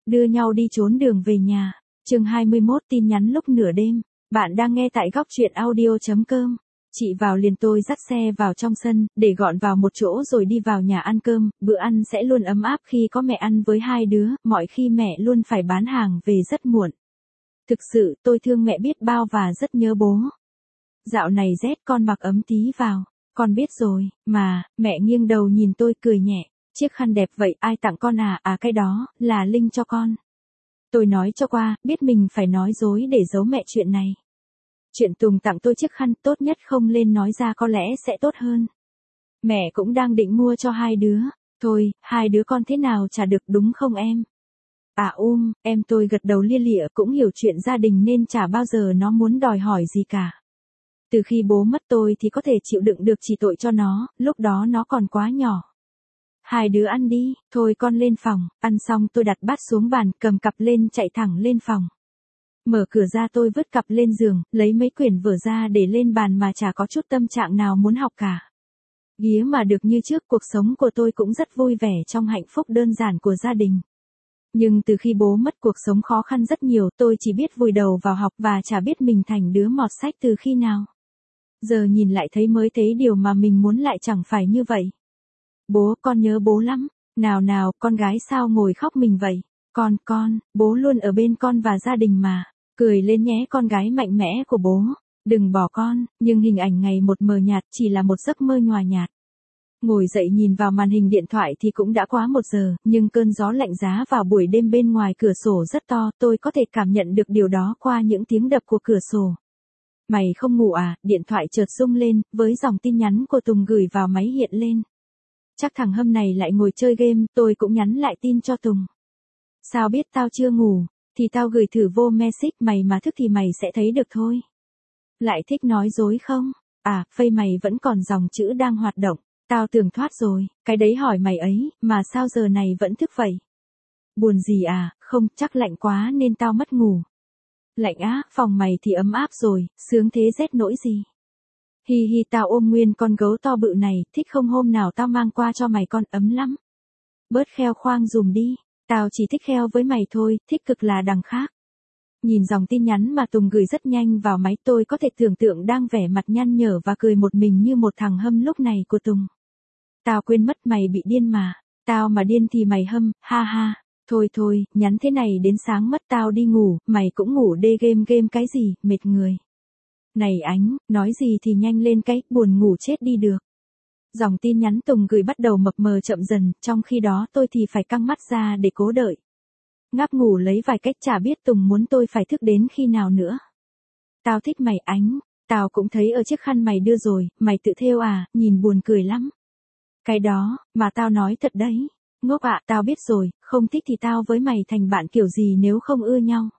Đưa nhau đi trốn đường về nhà. Chương 21 tin nhắn lúc nửa đêm. Bạn đang nghe tại góc truyện audio.com. Chị vào liền tôi dắt xe vào trong sân, để gọn vào một chỗ rồi đi vào nhà ăn cơm, bữa ăn sẽ luôn ấm áp khi có mẹ ăn với hai đứa, mọi khi mẹ luôn phải bán hàng về rất muộn. Thực sự, tôi thương mẹ biết bao và rất nhớ bố. Dạo này rét con mặc ấm tí vào, con biết rồi, mà, mẹ nghiêng đầu nhìn tôi cười nhẹ, chiếc khăn đẹp vậy ai tặng con à, cái đó, là Linh cho con. Tôi nói cho qua, biết mình phải nói dối để giấu mẹ chuyện này. Chuyện Tùng tặng tôi chiếc khăn tốt nhất không lên nói ra có lẽ sẽ tốt hơn. Mẹ cũng đang định mua cho hai đứa. Thôi, hai đứa con thế nào chả được đúng không em? Em tôi gật đầu lia lịa cũng hiểu chuyện gia đình nên chả bao giờ nó muốn đòi hỏi gì cả. Từ khi bố mất tôi thì có thể chịu đựng được chỉ tội cho nó, lúc đó nó còn quá nhỏ. Hai đứa ăn đi, thôi con lên phòng, ăn xong tôi đặt bát xuống bàn, cầm cặp lên chạy thẳng lên phòng. Mở cửa ra tôi vứt cặp lên giường, lấy mấy quyển vở ra để lên bàn mà chả có chút tâm trạng nào muốn học cả. Ghía mà được như trước, cuộc sống của tôi cũng rất vui vẻ trong hạnh phúc đơn giản của gia đình. Nhưng từ khi bố mất cuộc sống khó khăn rất nhiều, tôi chỉ biết vùi đầu vào học và chả biết mình thành đứa mọt sách từ khi nào. Giờ nhìn lại thấy mới thấy điều mà mình muốn lại chẳng phải như vậy. Bố, con nhớ bố lắm. Nào, con gái sao ngồi khóc mình vậy? Con, bố luôn ở bên con và gia đình mà. Cười lên nhé con gái mạnh mẽ của bố. Đừng bỏ con, nhưng hình ảnh ngày một mờ nhạt chỉ là một giấc mơ nhòa nhạt. Ngồi dậy nhìn vào màn hình điện thoại thì cũng đã quá 1 giờ, nhưng cơn gió lạnh giá vào buổi đêm bên ngoài cửa sổ rất to, tôi có thể cảm nhận được điều đó qua những tiếng đập của cửa sổ. Mày không ngủ à? Điện thoại chợt rung lên, với dòng tin nhắn của Tùng gửi vào máy hiện lên. Chắc thằng Hâm này lại ngồi chơi game, tôi cũng nhắn lại tin cho Tùng. Sao biết tao chưa ngủ, thì tao gửi thử vô message, mày mà thức thì mày sẽ thấy được thôi. Lại thích nói dối không? Phây mày vẫn còn dòng chữ đang hoạt động, tao tưởng thoát rồi, cái đấy hỏi mày ấy, mà sao giờ này vẫn thức vậy? Buồn gì à? Không, chắc lạnh quá nên tao mất ngủ. Lạnh á, phòng mày thì ấm áp rồi, sướng thế rét nỗi gì? Hi, tao ôm nguyên con gấu to bự này, thích không hôm nào tao mang qua cho mày, con ấm lắm. Bớt kheo khoang dùm đi, tao chỉ thích kheo với mày thôi, thích cực là đằng khác. Nhìn dòng tin nhắn mà Tùng gửi rất nhanh vào máy, tôi có thể tưởng tượng đang vẻ mặt nhăn nhở và cười một mình như một thằng Hâm lúc này của Tùng. Tao quên mất mày bị điên mà, tao mà điên thì mày Hâm, ha. Thôi, nhắn thế này đến sáng mất, tao đi ngủ, mày cũng ngủ đê, game cái gì, mệt người. Này Ánh, nói gì thì nhanh lên cái, buồn ngủ chết đi được. Dòng tin nhắn Tùng gửi bắt đầu mập mờ chậm dần, trong khi đó tôi thì phải căng mắt ra để cố đợi. Ngáp ngủ lấy vài cách, chả biết Tùng muốn tôi phải thức đến khi nào nữa. Tao thích mày Ánh, tao cũng thấy ở chiếc khăn mày đưa rồi, mày tự thêu à, nhìn buồn cười lắm. Cái đó, mà tao nói thật đấy. Ngốc ạ, tao biết rồi, không thích thì tao với mày thành bạn kiểu gì nếu không ưa nhau.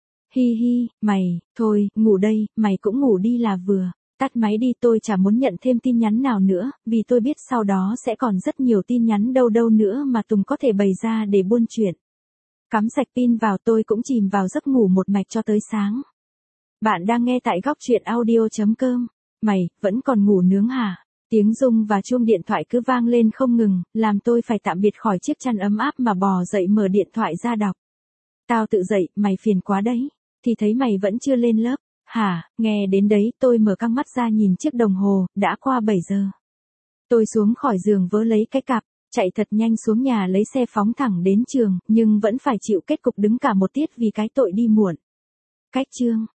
Hi, mày, thôi, ngủ đây, mày cũng ngủ đi là vừa. Tắt máy đi, tôi chả muốn nhận thêm tin nhắn nào nữa, vì tôi biết sau đó sẽ còn rất nhiều tin nhắn đâu nữa mà Tùng có thể bày ra để buôn chuyện. Cắm sạch pin vào, tôi cũng chìm vào giấc ngủ một mạch cho tới sáng. Bạn đang nghe tại góc truyện audio.com. Mày, vẫn còn ngủ nướng hả? Tiếng rung và chuông điện thoại cứ vang lên không ngừng, làm tôi phải tạm biệt khỏi chiếc chăn ấm áp mà bò dậy mở điện thoại ra đọc. Tao tự dậy, mày phiền quá đấy. Thì thấy mày vẫn chưa lên lớp. Hả, nghe đến đấy, tôi mở căng mắt ra nhìn chiếc đồng hồ, đã qua 7 giờ. Tôi xuống khỏi giường vớ lấy cái cặp, chạy thật nhanh xuống nhà lấy xe phóng thẳng đến trường, nhưng vẫn phải chịu kết cục đứng cả một tiết vì cái tội đi muộn. Cách chương.